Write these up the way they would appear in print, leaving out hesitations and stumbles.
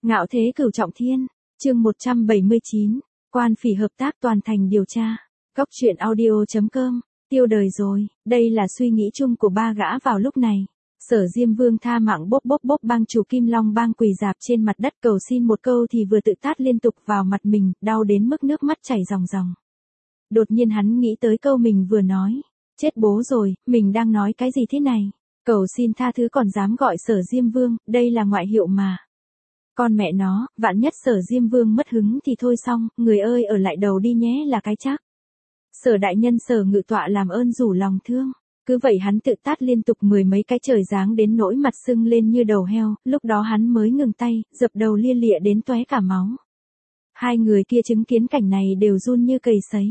Ngạo thế cửu trọng thiên, chương 179, quan phỉ hợp tác toàn thành điều tra. Góc truyện audio.com, tiêu đời rồi, đây là suy nghĩ chung của ba gã vào lúc này. Sở Diêm Vương tha mạng bốp bang chủ Kim Long bang quỳ dạp trên mặt đất cầu xin một câu thì vừa tự tát liên tục vào mặt mình, đau đến mức nước mắt chảy ròng ròng. Đột nhiên hắn nghĩ tới câu mình vừa nói. Chết bố rồi, mình đang nói cái gì thế này? Cầu xin tha thứ còn dám gọi Sở Diêm Vương, đây là ngoại hiệu mà. Con mẹ nó, vạn nhất Sở Diêm Vương mất hứng thì thôi xong, người ơi ở lại đầu đi nhé là cái chắc. Sở đại nhân Sở Ngự Tọa làm ơn rủ lòng thương. Cứ vậy hắn tự tát liên tục mười mấy cái trời giáng đến nỗi mặt sưng lên như đầu heo, lúc đó hắn mới ngừng tay, dập đầu lia lịa đến tóe cả máu. Hai người kia chứng kiến cảnh này đều run như cầy sấy.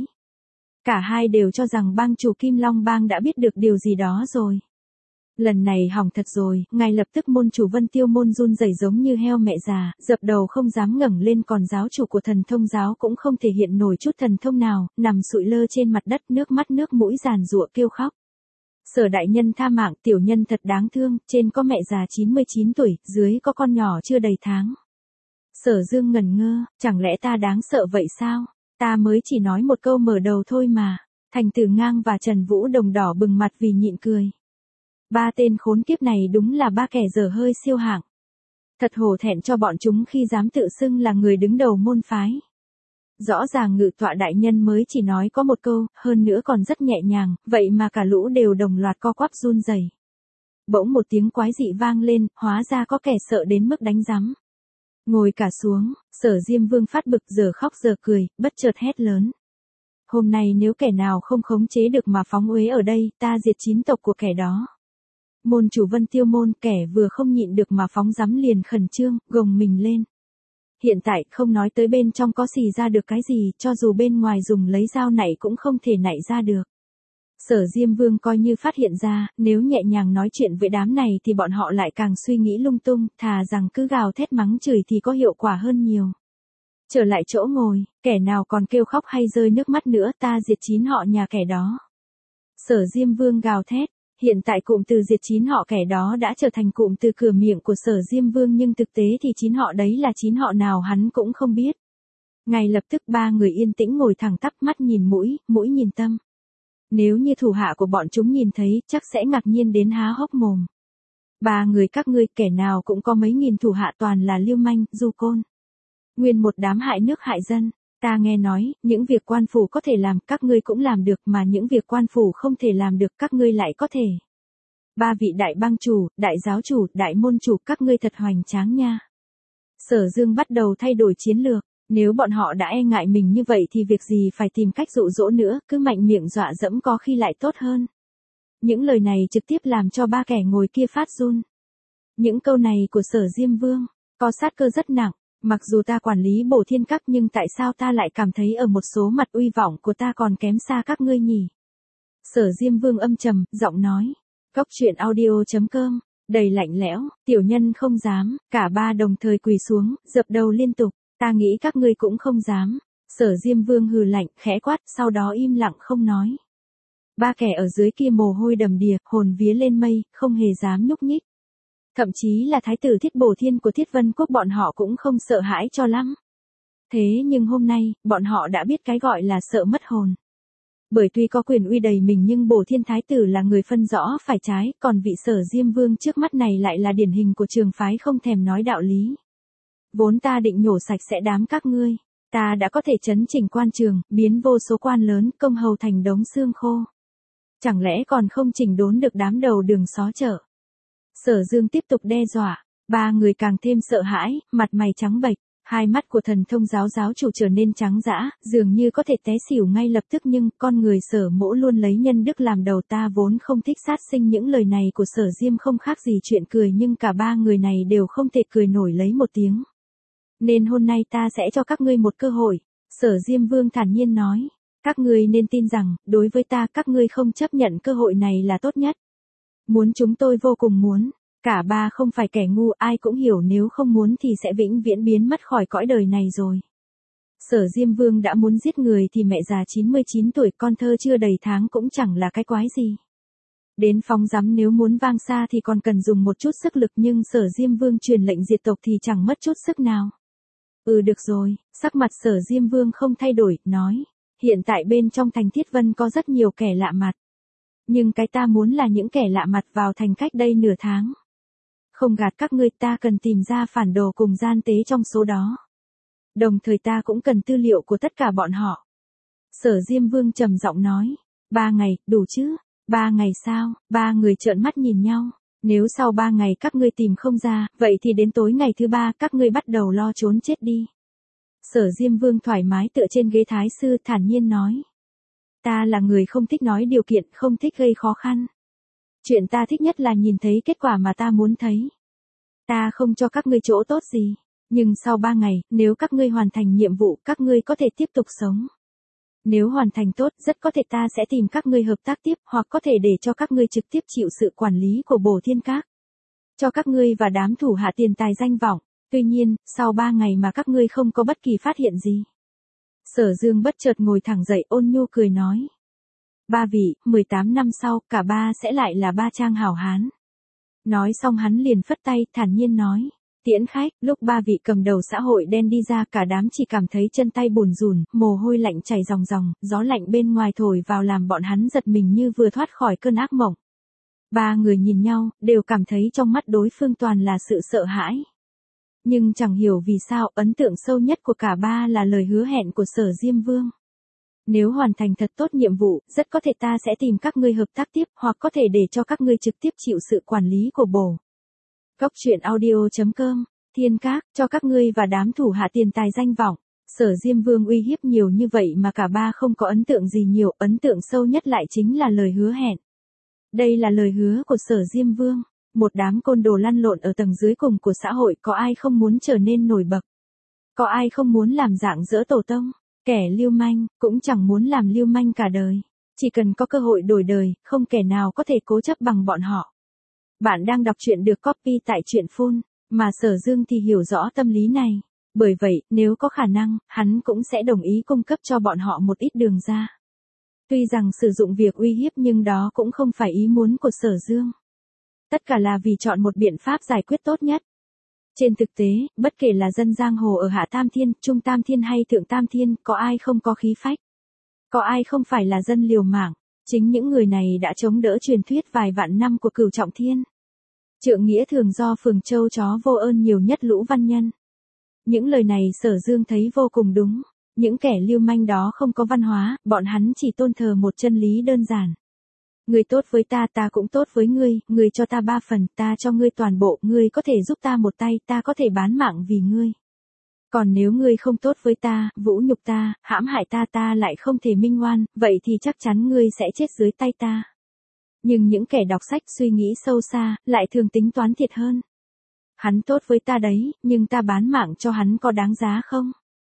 Cả hai đều cho rằng bang chủ Kim Long bang đã biết được điều gì đó rồi. Lần này hỏng thật rồi, ngay lập tức môn chủ Vân Tiêu môn run rẩy giống như heo mẹ già, dập đầu không dám ngẩng lên, còn giáo chủ của thần thông giáo cũng không thể hiện nổi chút thần thông nào, nằm sụi lơ trên mặt đất, nước mắt nước mũi giàn giụa kêu khóc. Sở đại nhân tha mạng, tiểu nhân thật đáng thương, trên có mẹ già 99 tuổi, dưới có con nhỏ chưa đầy tháng. Sở Dương ngẩn ngơ, chẳng lẽ ta đáng sợ vậy sao? Ta mới chỉ nói một câu mở đầu thôi mà. Thành Tử Ngang và Trần Vũ Đồng đỏ bừng mặt vì nhịn cười. Ba tên khốn kiếp này đúng là ba kẻ dở hơi siêu hạng. Thật hổ thẹn cho bọn chúng khi dám tự xưng là người đứng đầu môn phái. Rõ ràng Ngự Tọa đại nhân mới chỉ nói có một câu, hơn nữa còn rất nhẹ nhàng, vậy mà cả lũ đều đồng loạt co quắp run rẩy. Bỗng một tiếng quái dị vang lên, hóa ra có kẻ sợ đến mức đánh rắm. Ngồi cả xuống, Sở Diêm Vương phát bực giờ khóc giờ cười, bất chợt hét lớn. Hôm nay nếu kẻ nào không khống chế được mà phóng uế ở đây, ta diệt 9 tộc của kẻ đó. Môn chủ Vân Tiêu môn kẻ vừa không nhịn được mà phóng rắm liền khẩn trương, gồng mình lên. Hiện tại không nói tới bên trong có xì ra được cái gì, cho dù bên ngoài dùng lấy dao nảy cũng không thể nảy ra được. Sở Diêm Vương coi như phát hiện ra, nếu nhẹ nhàng nói chuyện với đám này thì bọn họ lại càng suy nghĩ lung tung, thà rằng cứ gào thét mắng chửi thì có hiệu quả hơn nhiều. Trở lại chỗ ngồi, kẻ nào còn kêu khóc hay rơi nước mắt nữa, ta diệt 9 họ nhà kẻ đó. Sở Diêm Vương gào thét, hiện tại cụm từ diệt 9 họ kẻ đó đã trở thành cụm từ cửa miệng của Sở Diêm Vương, nhưng thực tế thì 9 họ đấy là 9 họ nào hắn cũng không biết. Ngay lập tức ba người yên tĩnh ngồi thẳng tắp, mắt nhìn mũi, mũi nhìn tâm. Nếu như thủ hạ của bọn chúng nhìn thấy, chắc sẽ ngạc nhiên đến há hốc mồm. Ba người các ngươi kẻ nào cũng có mấy nghìn thủ hạ, toàn là lưu manh, du côn. Nguyên một đám hại nước hại dân. Ta nghe nói, những việc quan phủ có thể làm, các ngươi cũng làm được, mà những việc quan phủ không thể làm được, các ngươi lại có thể. Ba vị đại bang chủ, đại giáo chủ, đại môn chủ, các ngươi thật hoành tráng nha. Sở Dương bắt đầu thay đổi chiến lược. Nếu bọn họ đã e ngại mình như vậy thì việc gì phải tìm cách dụ dỗ nữa, cứ mạnh miệng dọa dẫm có khi lại tốt hơn. Những lời này trực tiếp làm cho ba kẻ ngồi kia phát run. Những câu này của Sở Diêm Vương, có sát cơ rất nặng. Mặc dù ta quản lý Bổ Thiên Các nhưng tại sao ta lại cảm thấy ở một số mặt uy vọng của ta còn kém xa các ngươi nhỉ? Sở Diêm Vương âm trầm, giọng nói. Góc truyện audio.com, đầy lạnh lẽo, tiểu nhân không dám, cả ba đồng thời quỳ xuống, dập đầu liên tục. Ta nghĩ các ngươi cũng không dám. Sở Diêm Vương hừ lạnh, khẽ quát, sau đó im lặng không nói. Ba kẻ ở dưới kia mồ hôi đầm đìa, hồn vía lên mây, không hề dám nhúc nhích. Thậm chí là thái tử Thiết Bổ Thiên của Thiết Vân Quốc bọn họ cũng không sợ hãi cho lắm. Thế nhưng hôm nay, bọn họ đã biết cái gọi là sợ mất hồn. Bởi tuy có quyền uy đầy mình nhưng Bổ Thiên thái tử là người phân rõ phải trái, còn vị Sở Diêm Vương trước mắt này lại là điển hình của trường phái không thèm nói đạo lý. Vốn ta định nhổ sạch sẽ đám các ngươi, ta đã có thể chấn chỉnh quan trường, biến vô số quan lớn, công hầu thành đống xương khô. Chẳng lẽ còn không chỉnh đốn được đám đầu đường xó chợ? Sở Dương tiếp tục đe dọa, ba người càng thêm sợ hãi, mặt mày trắng bệch, hai mắt của thần thông giáo giáo chủ trở nên trắng dã, dường như có thể té xỉu ngay lập tức, nhưng con người Sở Mỗ luôn lấy nhân đức làm đầu, ta vốn không thích sát sinh. Những lời này của Sở Diêm không khác gì chuyện cười, nhưng cả ba người này đều không thể cười nổi lấy một tiếng. Nên hôm nay ta sẽ cho các ngươi một cơ hội, Sở Diêm Vương thản nhiên nói. Các ngươi nên tin rằng, đối với ta các ngươi không chấp nhận cơ hội này là tốt nhất. Muốn chúng tôi vô cùng muốn. Cả ba không phải kẻ ngu, ai cũng hiểu nếu không muốn thì sẽ vĩnh viễn biến mất khỏi cõi đời này rồi. Sở Diêm Vương đã muốn giết người thì mẹ già 99 tuổi, con thơ chưa đầy tháng cũng chẳng là cái quái gì. Đến phóng rắm nếu muốn vang xa thì còn cần dùng một chút sức lực nhưng Sở Diêm Vương truyền lệnh diệt tộc thì chẳng mất chút sức nào. Được rồi, sắc mặt Sở Diêm Vương không thay đổi, nói. Hiện tại bên trong thành Thiết Vân có rất nhiều kẻ lạ mặt. Nhưng cái ta muốn là những kẻ lạ mặt vào thành cách đây nửa tháng. Không gạt các ngươi, ta cần tìm ra phản đồ cùng gian tế trong số đó. Đồng thời ta cũng cần tư liệu của tất cả bọn họ. Sở Diêm Vương trầm giọng nói. 3 ngày, đủ chứ? 3 ngày sao? 3 người trợn mắt nhìn nhau. Nếu sau 3 ngày các ngươi tìm không ra, vậy thì đến tối ngày thứ 3 các ngươi bắt đầu lo trốn chết đi. Sở Diêm Vương thoải mái tựa trên ghế thái sư thản nhiên nói. Ta là người không thích nói điều kiện, không thích gây khó khăn. Chuyện ta thích nhất là nhìn thấy kết quả mà ta muốn thấy. Ta không cho các ngươi chỗ tốt gì. Nhưng sau 3 ngày, nếu các ngươi hoàn thành nhiệm vụ, các ngươi có thể tiếp tục sống. Nếu hoàn thành tốt, rất có thể ta sẽ tìm các ngươi hợp tác tiếp, hoặc có thể để cho các ngươi trực tiếp chịu sự quản lý của Bổ Thiên Các. Cho các ngươi và đám thủ hạ tiền tài danh vọng. Tuy nhiên, sau 3 ngày mà các ngươi không có bất kỳ phát hiện gì. Sở Dương bất chợt ngồi thẳng dậy, ôn nhu cười nói. 3 vị, 18 năm sau, cả 3 sẽ lại là 3 trang hảo hán. Nói xong hắn liền phất tay, thản nhiên nói. Tiễn khách, lúc 3 vị cầm đầu xã hội đen đi ra, cả đám chỉ cảm thấy chân tay bùn rùn, mồ hôi lạnh chảy ròng ròng, gió lạnh bên ngoài thổi vào làm bọn hắn giật mình như vừa thoát khỏi cơn ác mộng. 3 người nhìn nhau, đều cảm thấy trong mắt đối phương toàn là sự sợ hãi. Nhưng chẳng hiểu vì sao, ấn tượng sâu nhất của cả 3 là lời hứa hẹn của Sở Diêm Vương. Nếu hoàn thành thật tốt nhiệm vụ, rất có thể ta sẽ tìm các ngươi hợp tác tiếp, hoặc có thể để cho các ngươi trực tiếp chịu sự quản lý của Bổ. Cốc truyện audio.com, Thiên Các, cho các ngươi và đám thủ hạ tiền tài danh vọng. Sở Diêm Vương uy hiếp nhiều như vậy mà cả 3 không có ấn tượng gì nhiều, ấn tượng sâu nhất lại chính là lời hứa hẹn. Đây là lời hứa của Sở Diêm Vương. Một đám côn đồ lăn lộn ở tầng dưới cùng của xã hội, có ai không muốn trở nên nổi bật? Có ai không muốn làm dạng dỡ tổ tông? Kẻ lưu manh, cũng chẳng muốn làm lưu manh cả đời. Chỉ cần có cơ hội đổi đời, không kẻ nào có thể cố chấp bằng bọn họ. Bạn đang đọc truyện được copy tại truyện Phun, mà Sở Dương thì hiểu rõ tâm lý này. Bởi vậy, nếu có khả năng, hắn cũng sẽ đồng ý cung cấp cho bọn họ một ít đường ra. Tuy rằng sử dụng việc uy hiếp nhưng đó cũng không phải ý muốn của Sở Dương. Tất cả là vì chọn một biện pháp giải quyết tốt nhất. Trên thực tế, bất kể là dân giang hồ ở Hạ Tam Thiên, Trung Tam Thiên hay Thượng Tam Thiên, có ai không có khí phách? Có ai không phải là dân liều mạng? Chính những người này đã chống đỡ truyền thuyết vài vạn năm của Cửu Trọng Thiên. Trượng nghĩa thường do Phường Châu chó vô ơn nhiều nhất lũ văn nhân. Những lời này Sở Dương thấy vô cùng đúng. Những kẻ lưu manh đó không có văn hóa, bọn hắn chỉ tôn thờ một chân lý đơn giản. Ngươi tốt với ta, ta cũng tốt với ngươi, ngươi cho ta 3 phần, ta cho ngươi toàn bộ, ngươi có thể giúp ta một tay, ta có thể bán mạng vì ngươi. Còn nếu ngươi không tốt với ta, vũ nhục ta, hãm hại ta, ta lại không thể minh oan, vậy thì chắc chắn ngươi sẽ chết dưới tay ta. Nhưng những kẻ đọc sách suy nghĩ sâu xa, lại thường tính toán thiệt hơn. Hắn tốt với ta đấy, nhưng ta bán mạng cho hắn có đáng giá không?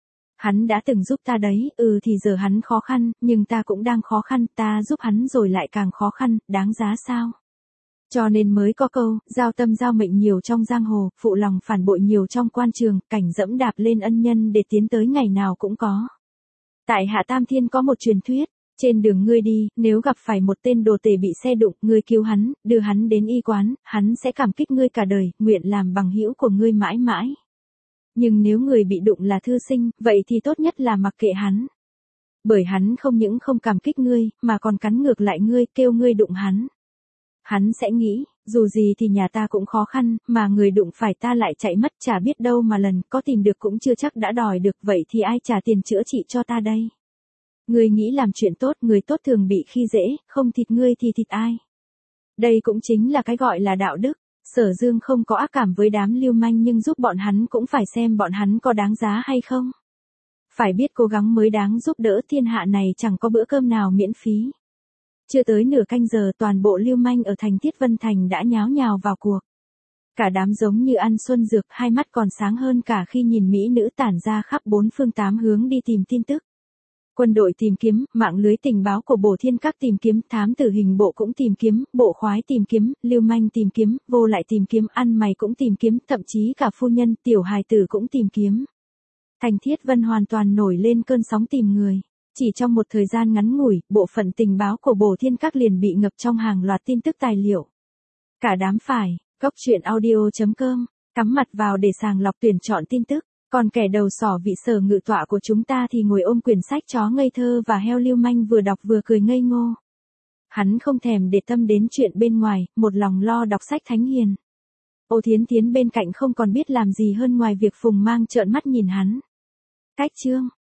Hắn đã từng giúp ta đấy, thì giờ hắn khó khăn, nhưng ta cũng đang khó khăn, ta giúp hắn rồi lại càng khó khăn, đáng giá sao? Cho nên mới có câu, giao tâm giao mệnh nhiều trong giang hồ, phụ lòng phản bội nhiều trong quan trường, cảnh dẫm đạp lên ân nhân để tiến tới ngày nào cũng có. Tại Hạ Tam Thiên có một truyền thuyết, trên đường ngươi đi, nếu gặp phải một tên đồ tể bị xe đụng, ngươi cứu hắn, đưa hắn đến y quán, hắn sẽ cảm kích ngươi cả đời, nguyện làm bằng hữu của ngươi mãi mãi. Nhưng nếu người bị đụng là thư sinh, vậy thì tốt nhất là mặc kệ hắn. Bởi hắn không những không cảm kích ngươi, mà còn cắn ngược lại ngươi, kêu ngươi đụng hắn. Hắn sẽ nghĩ, dù gì thì nhà ta cũng khó khăn, mà người đụng phải ta lại chạy mất, chả biết đâu mà lần, có tìm được cũng chưa chắc đã đòi được, vậy thì ai trả tiền chữa trị cho ta đây? Ngươi nghĩ làm chuyện tốt, người tốt thường bị khi dễ, không thịt ngươi thì thịt ai? Đây cũng chính là cái gọi là đạo đức. Sở Dương không có ác cảm với đám lưu manh nhưng giúp bọn hắn cũng phải xem bọn hắn có đáng giá hay không. Phải biết cố gắng mới đáng giúp đỡ, thiên hạ này chẳng có bữa cơm nào miễn phí. Chưa tới nửa canh giờ toàn bộ lưu manh ở thành Thiết Vân Thành đã nháo nhào vào cuộc. Cả đám giống như ăn xuân dược, hai mắt còn sáng hơn cả khi nhìn mỹ nữ tản ra khắp 4 phương 8 hướng đi tìm tin tức. Quân đội tìm kiếm, mạng lưới tình báo của Bổ Thiên Các tìm kiếm, thám tử hình bộ cũng tìm kiếm, bộ khoái tìm kiếm, lưu manh tìm kiếm, vô lại tìm kiếm, ăn mày cũng tìm kiếm, thậm chí cả phu nhân, tiểu hài tử cũng tìm kiếm. Thành Thiết Vân hoàn toàn nổi lên cơn sóng tìm người. Chỉ trong một thời gian ngắn ngủi, bộ phận tình báo của Bổ Thiên Các liền bị ngập trong hàng loạt tin tức tài liệu. Cả đám phải, cốc truyện audio.com, cắm mặt vào để sàng lọc tuyển chọn tin tức. Còn kẻ đầu sỏ vị sở ngự tọa của chúng ta thì ngồi ôm quyển sách chó ngây thơ và heo lưu manh vừa đọc vừa cười ngây ngô. Hắn không thèm để tâm đến chuyện bên ngoài, một lòng lo đọc sách thánh hiền. Ô Thiến Thiến bên cạnh không còn biết làm gì hơn ngoài việc phùng mang trợn mắt nhìn hắn. Cách chương.